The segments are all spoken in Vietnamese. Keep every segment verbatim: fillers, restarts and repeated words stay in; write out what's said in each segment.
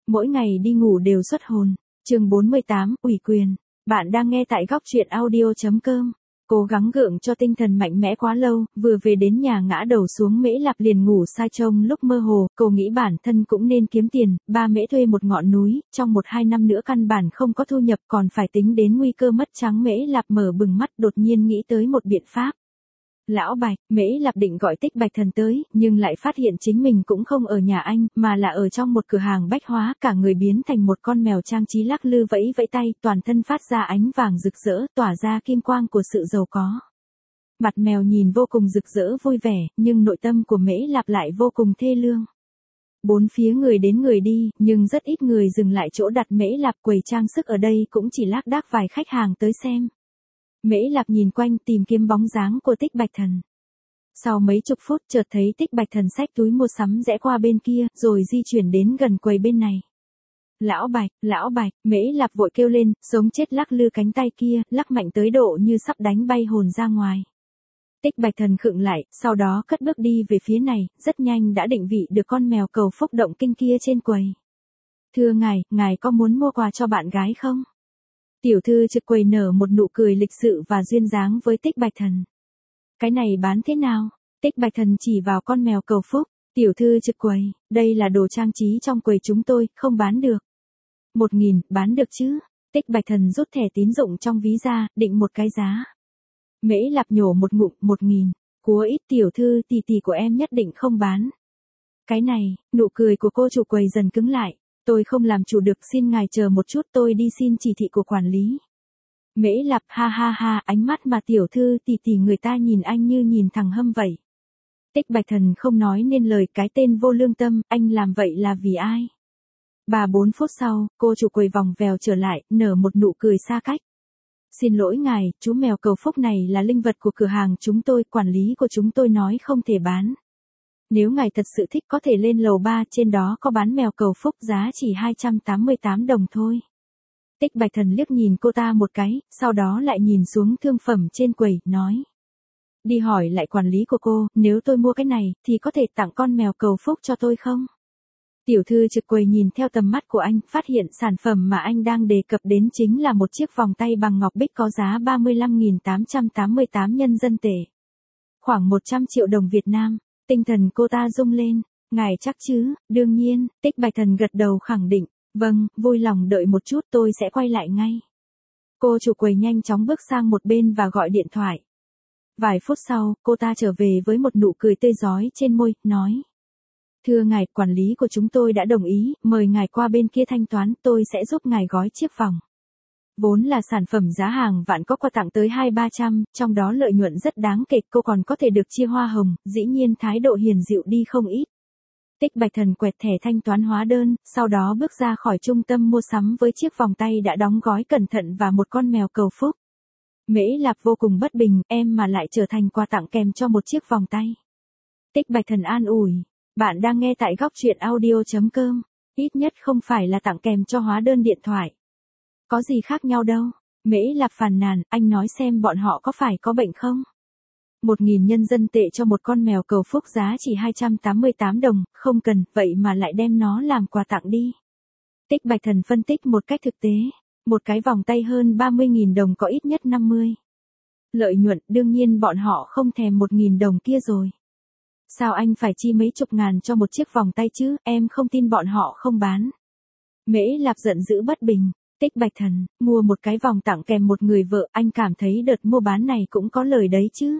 Mỗi ngày đi ngủ đều xuất hồn. Chương bốn mươi tám, ủy quyền. Bạn đang nghe tại góc truyện audio chấm com. Cố gắng gượng cho tinh thần mạnh mẽ quá lâu, vừa về đến nhà ngã đầu xuống Mễ Lạp liền ngủ sai trông lúc mơ hồ, cô nghĩ bản thân cũng nên kiếm tiền, ba Mễ thuê một ngọn núi, trong một hai năm nữa căn bản không có thu nhập còn phải tính đến nguy cơ mất trắng. Mễ Lạp mở bừng mắt đột nhiên nghĩ tới một biện pháp. Lão Bạch, Mễ Lạp định gọi Tích Bạch Thần tới, nhưng lại phát hiện chính mình cũng không ở nhà anh, mà là ở trong một cửa hàng bách hóa, cả người biến thành một con mèo trang trí lắc lư vẫy vẫy tay, toàn thân phát ra ánh vàng rực rỡ, tỏa ra kim quang của sự giàu có. Mặt mèo nhìn vô cùng rực rỡ vui vẻ, nhưng nội tâm của Mễ Lạp lại vô cùng thê lương. Bốn phía người đến người đi, nhưng rất ít người dừng lại chỗ đặt Mễ Lạp. Quầy trang sức ở đây cũng chỉ lác đác vài khách hàng tới xem. Mễ Lạp nhìn quanh tìm kiếm bóng dáng của Tích Bạch Thần. Sau mấy chục phút chợt thấy Tích Bạch Thần xách túi mua sắm rẽ qua bên kia, rồi di chuyển đến gần quầy bên này. Lão Bạch, Lão Bạch, Mễ Lạp vội kêu lên, sống chết lắc lư cánh tay kia, lắc mạnh tới độ như sắp đánh bay hồn ra ngoài. Tích Bạch Thần khựng lại, sau đó cất bước đi về phía này, rất nhanh đã định vị được con mèo cầu phúc động kinh kia trên quầy. Thưa ngài, ngài có muốn mua quà cho bạn gái không? Tiểu thư trực quầy nở một nụ cười lịch sự và duyên dáng với Tích Bạch Thần. Cái này bán thế nào? Tích Bạch Thần chỉ vào con mèo cầu phúc. Tiểu thư trực quầy, đây là đồ trang trí trong quầy chúng tôi, không bán được. Một nghìn, bán được chứ? Tích Bạch Thần rút thẻ tín dụng trong ví ra, định một cái giá. Mễ Lạp nhổ một ngụm, một nghìn. Cúa ít tiểu thư tỷ tỷ của em nhất định không bán. Cái này, nụ cười của cô chủ quầy dần cứng lại. Tôi không làm chủ được, xin ngài chờ một chút, tôi đi xin chỉ thị của quản lý. Mễ Lạp ha ha ha, ánh mắt mà tiểu thư tỷ tỷ người ta nhìn anh như nhìn thằng hâm vậy. Tích Bạch Thần không nói nên lời, cái tên vô lương tâm, anh làm vậy là vì ai? Ba bốn phút sau, cô chủ quầy vòng vèo trở lại, nở một nụ cười xa cách. Xin lỗi ngài, chú mèo cầu phúc này là linh vật của cửa hàng chúng tôi, quản lý của chúng tôi nói không thể bán. Nếu ngài thật sự thích có thể lên lầu ba, trên đó có bán mèo cầu phúc, giá chỉ hai trăm tám mươi tám đồng thôi. Tích Bạch Thần liếc nhìn cô ta một cái, sau đó lại nhìn xuống thương phẩm trên quầy, nói. Đi hỏi lại quản lý của cô, nếu tôi mua cái này, thì có thể tặng con mèo cầu phúc cho tôi không? Tiểu thư trực quầy nhìn theo tầm mắt của anh, phát hiện sản phẩm mà anh đang đề cập đến chính là một chiếc vòng tay bằng ngọc bích có giá ba mươi lăm nghìn tám trăm tám mươi tám nhân dân tệ. Khoảng một trăm triệu đồng Việt Nam. Tinh thần cô ta rung lên. Ngài chắc chứ? Đương nhiên. Tích Bạch Thần gật đầu khẳng định. Vâng, vui lòng đợi một chút, tôi sẽ quay lại ngay. Cô chủ quầy nhanh chóng bước sang một bên và gọi điện thoại. Vài phút sau, cô ta trở về với một nụ cười tươi rói trên môi, nói. Thưa ngài, quản lý của chúng tôi đã đồng ý, mời ngài qua bên kia thanh toán, tôi sẽ giúp ngài gói chiếc vòng. Vốn là sản phẩm giá hàng vạn có quà tặng tới hai ba trăm, trong đó lợi nhuận rất đáng kể, cô còn có thể được chia hoa hồng, dĩ nhiên thái độ hiền dịu đi không ít. Tích Bạch Thần quẹt thẻ thanh toán hóa đơn, sau đó bước ra khỏi trung tâm mua sắm với chiếc vòng tay đã đóng gói cẩn thận và một con mèo cầu phúc. Mễ Lạp vô cùng bất bình, em mà lại trở thành quà tặng kèm cho một chiếc vòng tay. Tích Bạch Thần an ủi, bạn đang nghe tại góc truyện audio chấm com, ít nhất không phải là tặng kèm cho hóa đơn điện thoại. Có gì khác nhau đâu. Mễ Lạp phàn nàn, anh nói xem bọn họ có phải có bệnh không? Một nghìn nhân dân tệ cho một con mèo cầu phúc giá chỉ hai trăm tám mươi tám đồng, không cần, vậy mà lại đem nó làm quà tặng đi. Tích Bạch Thần phân tích một cách thực tế. Một cái vòng tay hơn ba mươi nghìn đồng có ít nhất năm mươi. Lợi nhuận, đương nhiên bọn họ không thèm một nghìn đồng kia rồi. Sao anh phải chi mấy chục ngàn cho một chiếc vòng tay chứ, em không tin bọn họ không bán. Mễ Lạp giận dữ bất bình. Tích Bạch Thần, mua một cái vòng tặng kèm một người vợ, anh cảm thấy đợt mua bán này cũng có lời đấy chứ.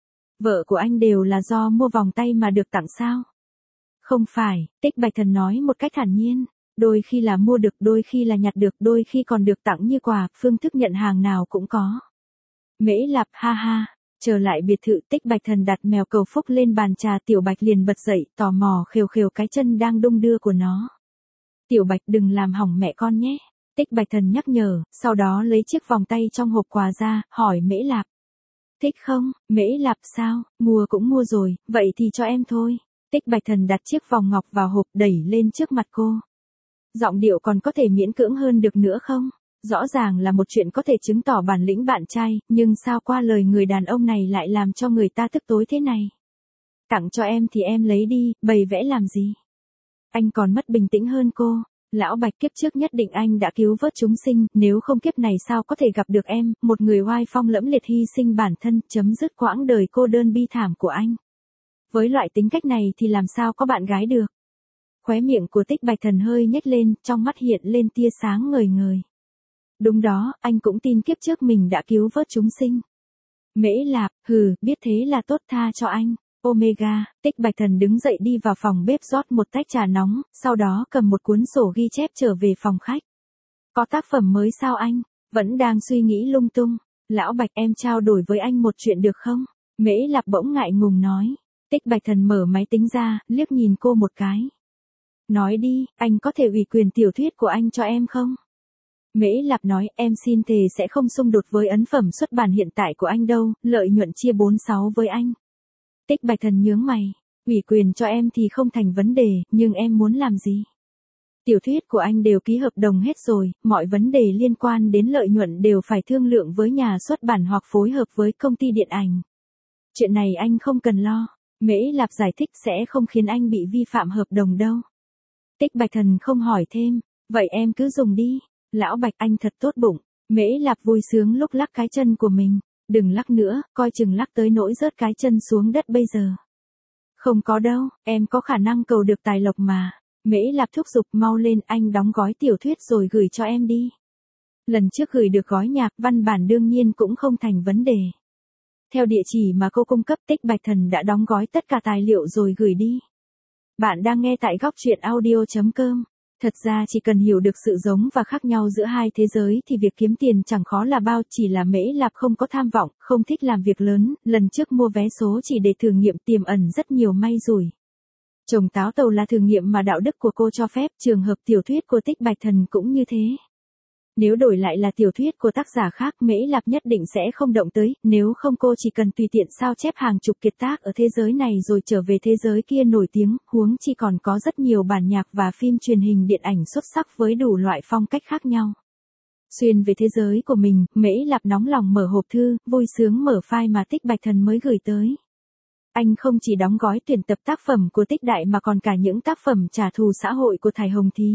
Vợ của anh đều là do mua vòng tay mà được tặng sao? Không phải, Tích Bạch Thần nói một cách thản nhiên. Đôi khi là mua được, đôi khi là nhặt được, đôi khi còn được tặng như quà, phương thức nhận hàng nào cũng có. Mễ Lạp ha ha, trở lại biệt thự, Tích Bạch Thần đặt mèo cầu phúc lên bàn trà, Tiểu Bạch liền bật dậy, tò mò khều khều cái chân đang đung đưa của nó. Tiểu Bạch đừng làm hỏng mẹ con nhé. Tích Bạch Thần nhắc nhở, sau đó lấy chiếc vòng tay trong hộp quà ra, hỏi Mễ Lạp. Thích không? Mễ Lạp sao? Mua cũng mua rồi, vậy thì cho em thôi. Tích Bạch Thần đặt chiếc vòng ngọc vào hộp đẩy lên trước mặt cô. Giọng điệu còn có thể miễn cưỡng hơn được nữa không? Rõ ràng là một chuyện có thể chứng tỏ bản lĩnh bạn trai, nhưng sao qua lời người đàn ông này lại làm cho người ta tức tối thế này? Tặng cho em thì em lấy đi, bày vẽ làm gì? Anh còn mất bình tĩnh hơn cô. Lão Bạch, kiếp trước nhất định anh đã cứu vớt chúng sinh, nếu không kiếp này sao có thể gặp được em, một người oai phong lẫm liệt hy sinh bản thân, chấm dứt quãng đời cô đơn bi thảm của anh. Với loại tính cách này thì làm sao có bạn gái được. Khóe miệng của Tích Bạch Thần hơi nhếch lên, trong mắt hiện lên tia sáng ngời ngời. Đúng đó, anh cũng tin kiếp trước mình đã cứu vớt chúng sinh. Mễ Lạp, hừ, biết thế là tốt, tha cho anh. Omega, Tích Bạch Thần đứng dậy đi vào phòng bếp rót một tách trà nóng, sau đó cầm một cuốn sổ ghi chép trở về phòng khách. Có tác phẩm mới sao anh? Vẫn đang suy nghĩ lung tung. Lão Bạch, em trao đổi với anh một chuyện được không? Mễ Lạp bỗng ngại ngùng nói. Tích Bạch Thần mở máy tính ra, liếc nhìn cô một cái. Nói đi, anh có thể ủy quyền tiểu thuyết của anh cho em không? Mễ Lạp nói, em xin thề sẽ không xung đột với ấn phẩm xuất bản hiện tại của anh đâu, lợi nhuận chia bốn sáu với anh. Tích Bạch Thần nhướng mày, ủy quyền cho em thì không thành vấn đề, nhưng em muốn làm gì? Tiểu thuyết của anh đều ký hợp đồng hết rồi, mọi vấn đề liên quan đến lợi nhuận đều phải thương lượng với nhà xuất bản hoặc phối hợp với công ty điện ảnh. Chuyện này anh không cần lo, Mễ Lạp giải thích, sẽ không khiến anh bị vi phạm hợp đồng đâu. Tích Bạch Thần không hỏi thêm, vậy em cứ dùng đi. Lão Bạch, anh thật tốt bụng. Mễ Lạp vui sướng lúc lắc cái chân của mình. Đừng lắc nữa, coi chừng lắc tới nỗi rớt cái chân xuống đất bây giờ. Không có đâu, em có khả năng cầu được tài lộc mà. Mễ Lạp thúc giục, mau lên, anh đóng gói tiểu thuyết rồi gửi cho em đi. Lần trước gửi được gói nhạc, văn bản đương nhiên cũng không thành vấn đề. Theo địa chỉ mà cô cung cấp, Tích Bạch Thần đã đóng gói tất cả tài liệu rồi gửi đi. Bạn đang nghe tại góc truyện audio chấm com. Thật ra chỉ cần hiểu được sự giống và khác nhau giữa hai thế giới thì việc kiếm tiền chẳng khó là bao, chỉ là Mễ Lạp không có tham vọng, không thích làm việc lớn, lần trước mua vé số chỉ để thử nghiệm, tiềm ẩn rất nhiều may rủi. Trồng táo tàu là thử nghiệm mà đạo đức của cô cho phép, trường hợp tiểu thuyết của Tích Bạch Thần cũng như thế. Nếu đổi lại là tiểu thuyết của tác giả khác, Mễ Lạp nhất định sẽ không động tới, nếu không cô chỉ cần tùy tiện sao chép hàng chục kiệt tác ở thế giới này rồi trở về thế giới kia nổi tiếng, huống chi còn có rất nhiều bản nhạc và phim truyền hình điện ảnh xuất sắc với đủ loại phong cách khác nhau. Xuyên về thế giới của mình, Mễ Lạp nóng lòng mở hộp thư, vui sướng mở file mà Tích Bạch Thần mới gửi tới. Anh không chỉ đóng gói tuyển tập tác phẩm của Tích Đại mà còn cả những tác phẩm trả thù xã hội của Thải Hồng Thí.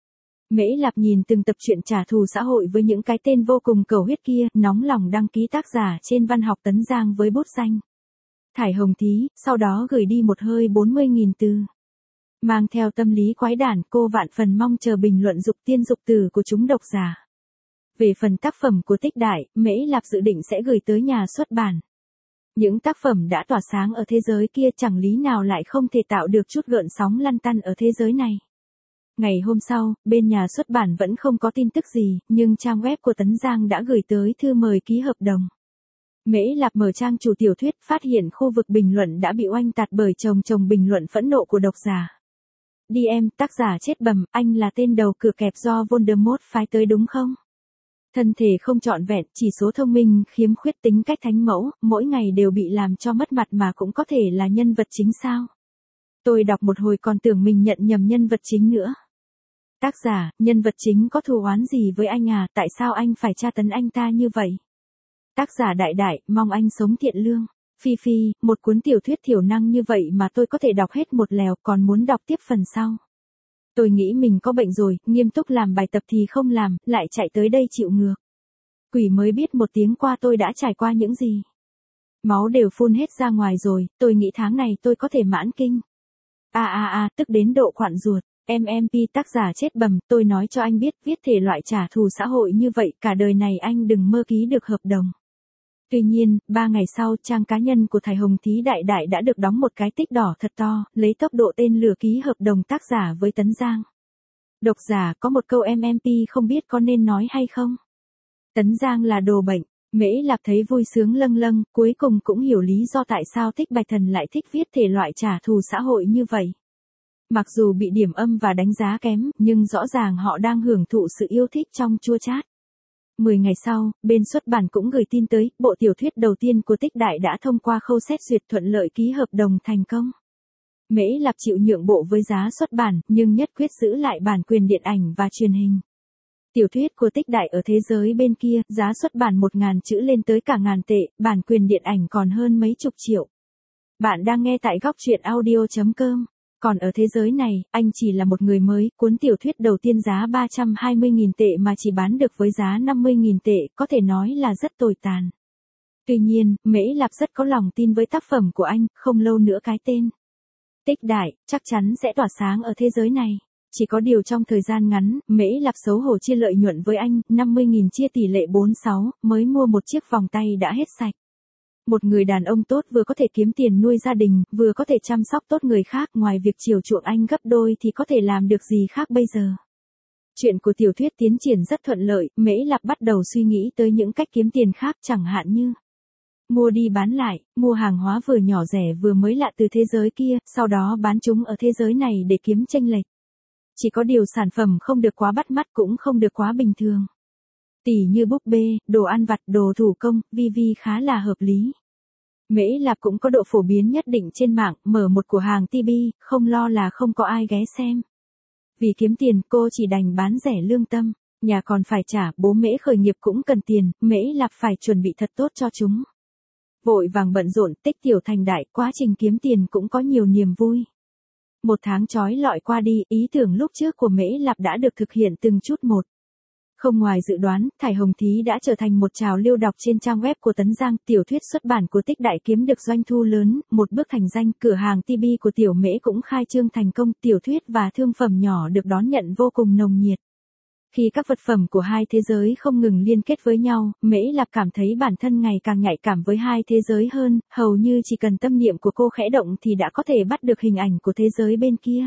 Mễ Lạp nhìn từng tập truyện trả thù xã hội với những cái tên vô cùng cầu huyết kia, nóng lòng đăng ký tác giả trên Văn học Tấn Giang với bút danh Thải Hồng Thí, sau đó gửi đi một hơi bốn mươi nghìn từ. Mang theo tâm lý quái đản, cô vạn phần mong chờ bình luận dục tiên dục từ của chúng độc giả. Về phần tác phẩm của Tích Đại, Mễ Lạp dự định sẽ gửi tới nhà xuất bản. Những tác phẩm đã tỏa sáng ở thế giới kia chẳng lý nào lại không thể tạo được chút gợn sóng lăn tăn ở thế giới này. Ngày hôm sau, bên nhà xuất bản vẫn không có tin tức gì, nhưng trang web của Tấn Giang đã gửi tới thư mời ký hợp đồng. Mễ Lạp mở trang chủ tiểu thuyết, phát hiện khu vực bình luận đã bị oanh tạc bởi chồng chồng bình luận phẫn nộ của độc giả. Đi em, tác giả chết bầm, anh là tên đầu cửa kẹp do Voldemort phái tới đúng không? Thân thể không trọn vẹn, chỉ số thông minh, khiếm khuyết, tính cách thánh mẫu, mỗi ngày đều bị làm cho mất mặt mà cũng có thể là nhân vật chính sao? Tôi đọc một hồi còn tưởng mình nhận nhầm nhân vật chính nữa. Tác giả, nhân vật chính có thù oán gì với anh à, tại sao anh phải tra tấn anh ta như vậy? Tác giả Đại Đại, mong anh sống thiện lương. Phi Phi, một cuốn tiểu thuyết thiểu năng như vậy mà tôi có thể đọc hết một lèo, còn muốn đọc tiếp phần sau. Tôi nghĩ mình có bệnh rồi, nghiêm túc làm bài tập thì không làm, lại chạy tới đây chịu ngược. Quỷ mới biết một tiếng qua tôi đã trải qua những gì. Máu đều phun hết ra ngoài rồi, tôi nghĩ tháng này tôi có thể mãn kinh. À à à, tức đến độ khoạn ruột. em em pê tác giả chết bầm, tôi nói cho anh biết, viết thể loại trả thù xã hội như vậy, cả đời này anh đừng mơ ký được hợp đồng. Tuy nhiên, ba ngày sau, trang cá nhân của Thải Hồng Thí Đại Đại đã được đóng một cái tích đỏ thật to, lấy tốc độ tên lửa ký hợp đồng tác giả với Tấn Giang. Độc giả, có một câu em em pê không biết có nên nói hay không? Tấn Giang là đồ bệnh. Mễ Lạp thấy vui sướng lâng lâng, cuối cùng cũng hiểu lý do tại sao Tích Bạch Thần lại thích viết thể loại trả thù xã hội như vậy. Mặc dù bị điểm âm và đánh giá kém, nhưng rõ ràng họ đang hưởng thụ sự yêu thích trong chua chát. Mười ngày sau, bên xuất bản cũng gửi tin tới, bộ tiểu thuyết đầu tiên của Tích Đại đã thông qua khâu xét duyệt thuận lợi ký hợp đồng thành công. Mễ Lạp chịu nhượng bộ với giá xuất bản, nhưng nhất quyết giữ lại bản quyền điện ảnh và truyền hình. Tiểu thuyết của Tích Đại ở thế giới bên kia, giá xuất bản một ngàn chữ lên tới cả ngàn tệ, bản quyền điện ảnh còn hơn mấy chục triệu. Bạn đang nghe tại góc truyện audio chấm com. Còn ở thế giới này, anh chỉ là một người mới, cuốn tiểu thuyết đầu tiên giá ba trăm hai mươi nghìn tệ mà chỉ bán được với giá năm mươi nghìn tệ, có thể nói là rất tồi tàn. Tuy nhiên, Mễ Lạp rất có lòng tin với tác phẩm của anh, không lâu nữa cái tên Tích Đại chắc chắn sẽ tỏa sáng ở thế giới này. Chỉ có điều trong thời gian ngắn, Mễ Lạp xấu hổ chia lợi nhuận với anh, năm mươi nghìn chia tỷ lệ bốn sáu, mới mua một chiếc vòng tay đã hết sạch. Một người đàn ông tốt vừa có thể kiếm tiền nuôi gia đình, vừa có thể chăm sóc tốt người khác, ngoài việc chiều chuộng anh gấp đôi thì có thể làm được gì khác bây giờ. Chuyện của tiểu thuyết tiến triển rất thuận lợi, Mễ Lạp bắt đầu suy nghĩ tới những cách kiếm tiền khác, chẳng hạn như mua đi bán lại, mua hàng hóa vừa nhỏ rẻ vừa mới lạ từ thế giới kia, sau đó bán chúng ở thế giới này để kiếm chênh lệch. Chỉ có điều sản phẩm không được quá bắt mắt cũng không được quá bình thường. Tỉ như búp bê, đồ ăn vặt, đồ thủ công, vi vi khá là hợp lý. Mễ Lạp cũng có độ phổ biến nhất định trên mạng, mở một cửa hàng ti bi, không lo là không có ai ghé xem. Vì kiếm tiền, cô chỉ đành bán rẻ lương tâm, nhà còn phải trả, bố Mễ khởi nghiệp cũng cần tiền, Mễ Lạp phải chuẩn bị thật tốt cho chúng. Vội vàng bận rộn, tích tiểu thành đại, quá trình kiếm tiền cũng có nhiều niềm vui. Một tháng chói lọi qua đi, ý tưởng lúc trước của Mễ Lạp đã được thực hiện từng chút một. Không ngoài dự đoán, Thải Hồng Thí đã trở thành một trào lưu đọc trên trang web của Tấn Giang, tiểu thuyết xuất bản của Tích Đại kiếm được doanh thu lớn, một bước thành danh, cửa hàng ti bi của tiểu Mễ cũng khai trương thành công, tiểu thuyết và thương phẩm nhỏ được đón nhận vô cùng nồng nhiệt. Khi các vật phẩm của hai thế giới không ngừng liên kết với nhau, Mễ Lạp cảm thấy bản thân ngày càng nhạy cảm với hai thế giới hơn, hầu như chỉ cần tâm niệm của cô khẽ động thì đã có thể bắt được hình ảnh của thế giới bên kia.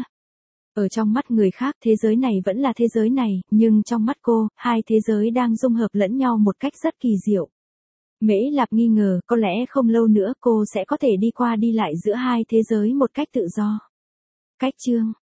Ở trong mắt người khác thế giới này vẫn là thế giới này, nhưng trong mắt cô, hai thế giới đang dung hợp lẫn nhau một cách rất kỳ diệu. Mễ Lạp nghi ngờ, có lẽ không lâu nữa cô sẽ có thể đi qua đi lại giữa hai thế giới một cách tự do. Cách chương